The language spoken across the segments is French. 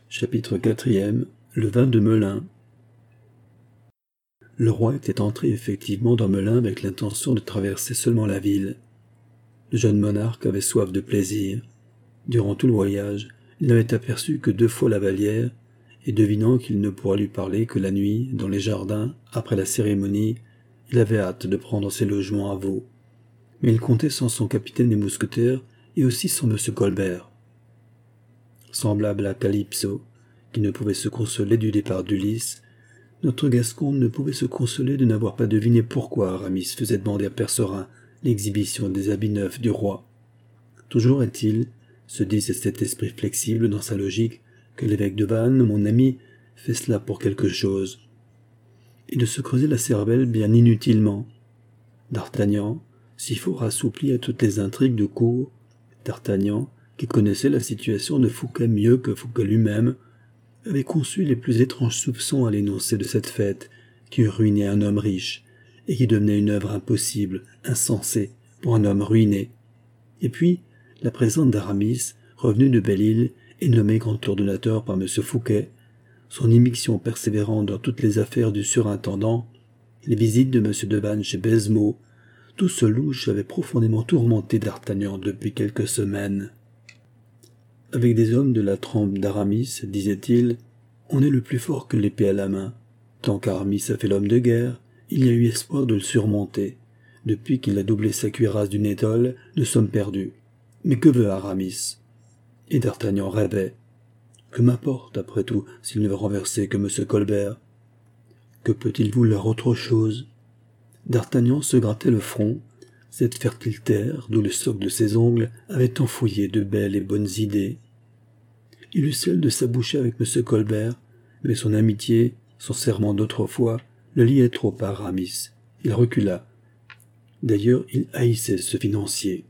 Chapitre 4. Le vin de Melun. Le roi était entré effectivement dans Melun avec l'intention de traverser seulement la ville. Le jeune monarque avait soif de plaisir. Durant tout le voyage, il n'avait aperçu que 2 fois la Vallière, et devinant qu'il ne pourra lui parler que la nuit, dans les jardins, après la cérémonie, il avait hâte de prendre ses logements à Vaux. Mais il comptait sans son capitaine des mousquetaires et aussi sans M. Colbert. Semblable à Calypso, qui ne pouvait se consoler du départ d'Ulysse, notre Gascon ne pouvait se consoler de n'avoir pas deviné pourquoi Aramis faisait demander à Percerin l'exhibition des habits neufs du roi. Toujours est-il, se disait cet esprit flexible dans sa logique, que l'évêque de Vannes, mon ami, fait cela pour quelque chose. Et de se creuser la cervelle bien inutilement. D'Artagnan, si fort assoupli à toutes les intrigues de cour, d'Artagnan, qui connaissait la situation de Fouquet mieux que Fouquet lui-même, avait conçu les plus étranges soupçons à l'énoncé de cette fête qui eût ruiné un homme riche et qui devenait une œuvre impossible, insensée, pour un homme ruiné. Et puis, la présence d'Aramis, revenu de Belle-Île et nommé grand ordonnateur par M. Fouquet, son immixtion persévérante dans toutes les affaires du surintendant, les visites de M. de Vannes chez Baisemeaux, tout ce louche avait profondément tourmenté d'Artagnan depuis quelques semaines. Avec des hommes de la trempe d'Aramis, disait-il, on est le plus fort que l'épée à la main. Tant qu'Aramis a fait l'homme de guerre, il y a eu espoir de le surmonter. Depuis qu'il a doublé sa cuirasse d'une étole, nous sommes perdus. Mais que veut Aramis? Et d'Artagnan rêvait. Que m'importe, après tout, s'il ne veut renverser que M. Colbert? Que peut-il vouloir autre chose? D'Artagnan se grattait le front. Cette fertile terre, d'où le soc de ses ongles, avait enfouillé de belles et bonnes idées. Il eut celle de s'aboucher avec M. Colbert, mais son amitié, son serment d'autrefois, le liait trop à Aramis. Il recula. D'ailleurs, il haïssait ce financier.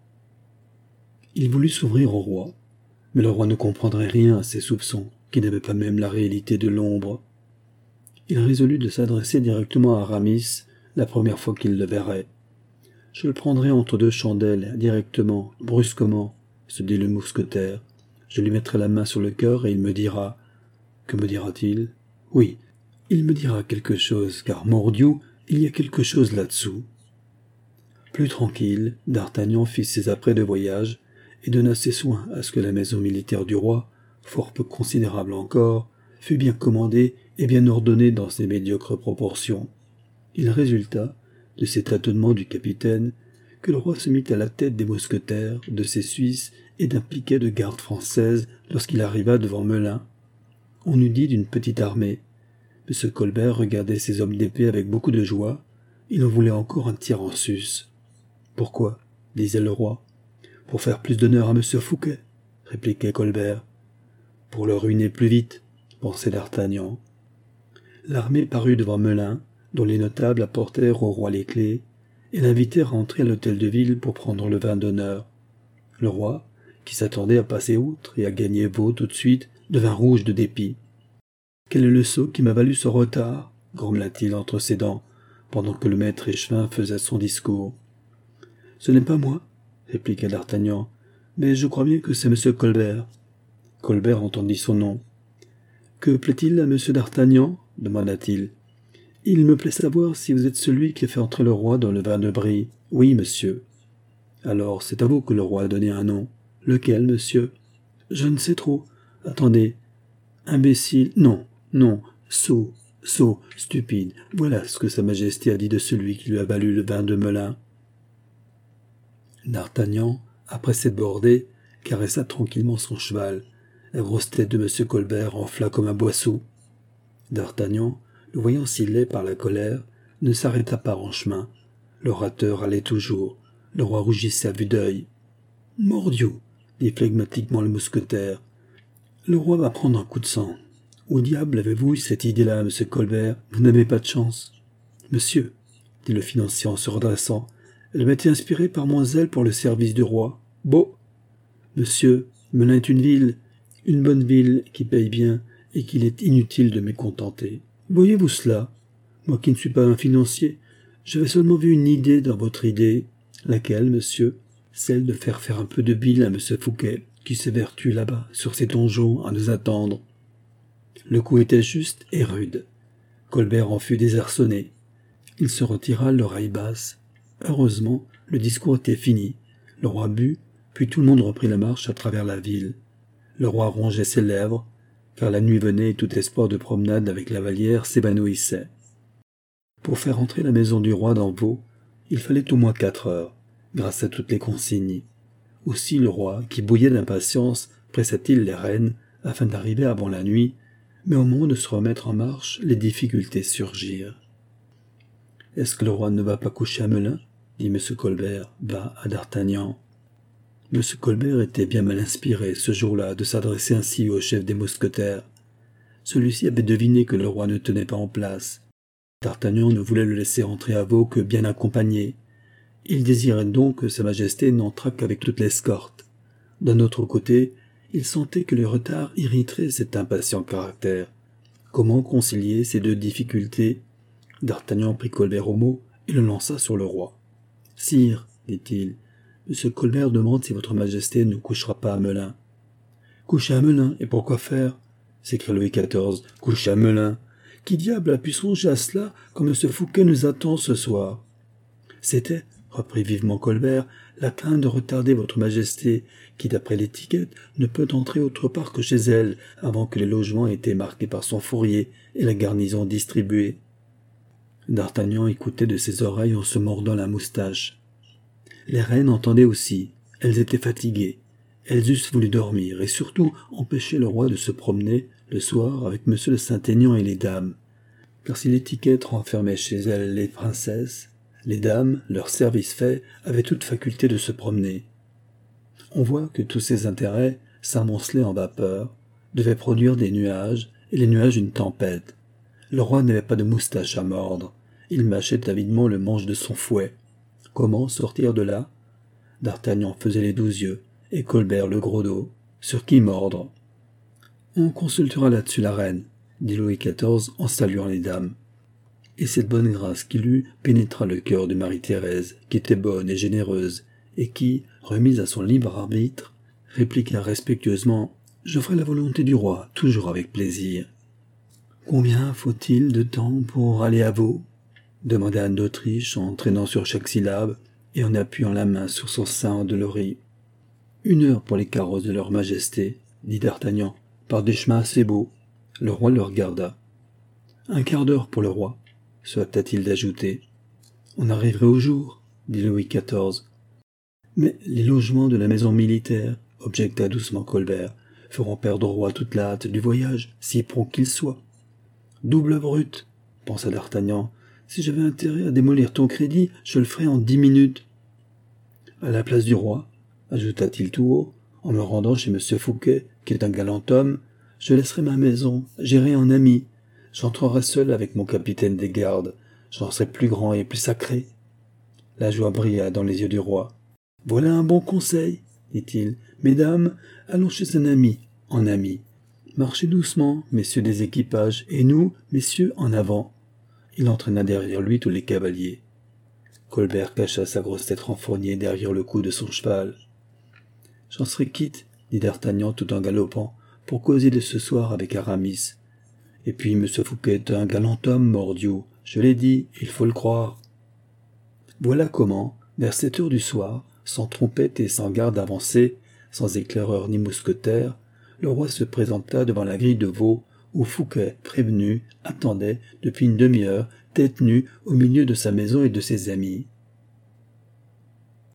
Il voulut s'ouvrir au roi, mais le roi ne comprendrait rien à ses soupçons, qui n'avaient pas même la réalité de l'ombre. Il résolut de s'adresser directement à Aramis la première fois qu'il le verrait. « Je le prendrai entre 2 chandelles, directement, brusquement, » se dit le mousquetaire. « Je lui mettrai la main sur le cœur et il me dira... » Que me dira-t-il? Oui, il me dira quelque chose, car, mordiou, il y a quelque chose là-dessous. Plus tranquille, d'Artagnan fit ses apprêts de voyage et donna ses soins à ce que la maison militaire du roi, fort peu considérable encore, fût bien commandée et bien ordonnée dans ses médiocres proportions. Il résulta, de ces tâtonnements du capitaine, que le roi se mit à la tête des mousquetaires, de ses Suisses et d'un piquet de garde française lorsqu'il arriva devant Melun. On eût dit d'une petite armée. M. Colbert regardait ses hommes d'épée avec beaucoup de joie. Il en voulait encore un tiers en sus. « Pourquoi ?» disait le roi. « Pour faire plus d'honneur à M. Fouquet, » répliquait Colbert. « Pour le ruiner plus vite, » pensait d'Artagnan. L'armée parut devant Melun, dont les notables apportèrent au roi les clés, et l'invitèrent à entrer à l'hôtel de ville pour prendre le vin d'honneur. Le roi, qui s'attendait à passer outre et à gagner Vaux tout de suite, devint rouge de dépit. « Quel est le sot qui m'a valu ce retard ?» grommela-t-il entre ses dents, pendant que le maître échevin faisait son discours. « Ce n'est pas moi, » répliqua d'Artagnan, « mais je crois bien que c'est M. Colbert. » Colbert entendit son nom. « Que plaît-il à M. d'Artagnan » demanda-t-il. « Il me plaît savoir si vous êtes celui qui a fait entrer le roi dans le vin de Brie. »« Oui, monsieur. »« Alors, c'est à vous que le roi a donné un nom. Lequel, monsieur ?»« Je ne sais trop. Attendez. Imbécile. Non, non. Sot, stupide. Voilà ce que sa majesté a dit de celui qui lui a valu le vin de Melun. » D'Artagnan, après s'être bordé, caressa tranquillement son cheval. La grosse tête de M. Colbert enfla comme un boisseau. D'Artagnan, le voyant si laid par la colère, ne s'arrêta pas en chemin. L'orateur allait toujours. Le roi rougissait à vue d'œil. « Mordieu !» dit flegmatiquement le mousquetaire. « Le roi va prendre un coup de sang. Où diable avez-vous eu cette idée-là, M. Colbert? Vous n'avez pas de chance. »« Monsieur, » dit le financier en se redressant, « elle m'a été inspirée par mon zèle pour le service du roi. Beau !»« Monsieur, Melun est une bonne ville qui paye bien et qu'il est inutile de mécontenter. Voyez-vous cela? Moi qui ne suis pas un financier, j'avais seulement vu une idée dans votre idée. Laquelle, monsieur? Celle de faire un peu de bile à M. Fouquet, qui s'évertue là-bas, sur ses donjons, à nous attendre. Le coup était juste et rude. Colbert en fut désarçonné. Il se retira l'oreille basse. Heureusement, le discours était fini. Le roi but, puis tout le monde reprit la marche à travers la ville. Le roi rongeait ses lèvres, car la nuit venait et tout espoir de promenade avec la Vallière s'évanouissait. Pour faire entrer la maison du roi dans Vaux, il fallait au moins 4 heures, grâce à toutes les consignes. Aussi le roi, qui bouillait d'impatience, pressa-t-il les rênes afin d'arriver avant la nuit, mais au moment de se remettre en marche, les difficultés surgirent. « Est-ce que le roi ne va pas coucher à Melun ?» dit M. Colbert bas à d'Artagnan. M. Colbert était bien mal inspiré ce jour-là de s'adresser ainsi au chef des mousquetaires. Celui-ci avait deviné que le roi ne tenait pas en place. D'Artagnan ne voulait le laisser entrer à Vaux que bien accompagné. Il désirait donc que Sa Majesté n'entrât qu'avec toute l'escorte. D'un autre côté, il sentait que le retard irriterait cet impatient caractère. Comment concilier ces deux difficultés ? D'Artagnan prit Colbert au mot et le lança sur le roi. « Sire, dit-il, M. Colbert demande si votre Majesté ne couchera pas à Melun. »« Coucher à Melun, et pourquoi faire ?» s'écria Louis XIV. « Coucher à Melun. Qui diable a pu songer à cela quand M. Fouquet nous attend ce soir ?» C'était, reprit vivement Colbert, la crainte de retarder votre Majesté, qui, d'après l'étiquette, ne peut entrer autre part que chez elle, avant que les logements aient été marqués par son fourrier et la garnison distribuée. D'Artagnan écoutait de ses oreilles en se mordant la moustache. Les reines entendaient aussi. Elles étaient fatiguées. Elles eussent voulu dormir, et surtout empêcher le roi de se promener le soir avec M. de Saint-Aignan et les dames. Car si l'étiquette renfermait chez elles les princesses, les dames, leur service fait, avaient toute faculté de se promener. On voit que tous ces intérêts, s'amoncelés en vapeur, devaient produire des nuages, et les nuages une tempête. Le roi n'avait pas de moustache à mordre. Il mâchait avidement le manche de son fouet. Comment sortir de là ? D'Artagnan faisait les 12 yeux, et Colbert le gros dos. Sur qui mordre ? On consultera là-dessus la reine, dit Louis XIV en saluant les dames. Et cette bonne grâce qu'il eut pénétra le cœur de Marie-Thérèse, qui était bonne et généreuse, et qui, remise à son libre arbitre, répliqua respectueusement « Je ferai la volonté du roi, toujours avec plaisir. » « Combien faut-il de temps pour aller à Vaux ?» demanda Anne d'Autriche en traînant sur chaque syllabe et en appuyant la main sur son sein endolori. « 1 heure pour les carrosses de leur majesté, dit D'Artagnan, par des chemins assez beaux. » Le roi le regarda. « 1/4 d'heure pour le roi, se hâta-t-il d'ajouter. « On arriverait au jour, dit Louis XIV. »« Mais les logements de la maison militaire, objecta doucement Colbert, feront perdre au roi toute la hâte du voyage, si prompt qu'il soit. »« Double brute, pensa D'Artagnan. Si j'avais intérêt à démolir ton crédit, je le ferais en 10 minutes. À la place du roi, ajouta-t-il tout haut, en me rendant chez M. Fouquet, qui est un galant homme, je laisserai ma maison, j'irai en ami. J'entrerai seul avec mon capitaine des gardes. J'en serai plus grand et plus sacré. La joie brilla dans les yeux du roi. Voilà un bon conseil, dit-il. Mesdames, allons chez un ami, en ami. Marchez doucement, messieurs des équipages, et nous, messieurs, en avant. Il entraîna derrière lui tous les cavaliers. Colbert cacha sa grosse tête renfrognée derrière le cou de son cheval. « J'en serai quitte, dit D'Artagnan tout en galopant, pour causer de ce soir avec Aramis. Et puis M. Fouquet est un galant homme, mordiou. Je l'ai dit, il faut le croire. » Voilà comment, vers 7 heures du soir, sans trompette et sans garde avancée, sans éclaireur ni mousquetaire, le roi se présenta devant la grille de Vaux, où Fouquet, prévenu, attendait, depuis une demi-heure, tête nue, au milieu de sa maison et de ses amis.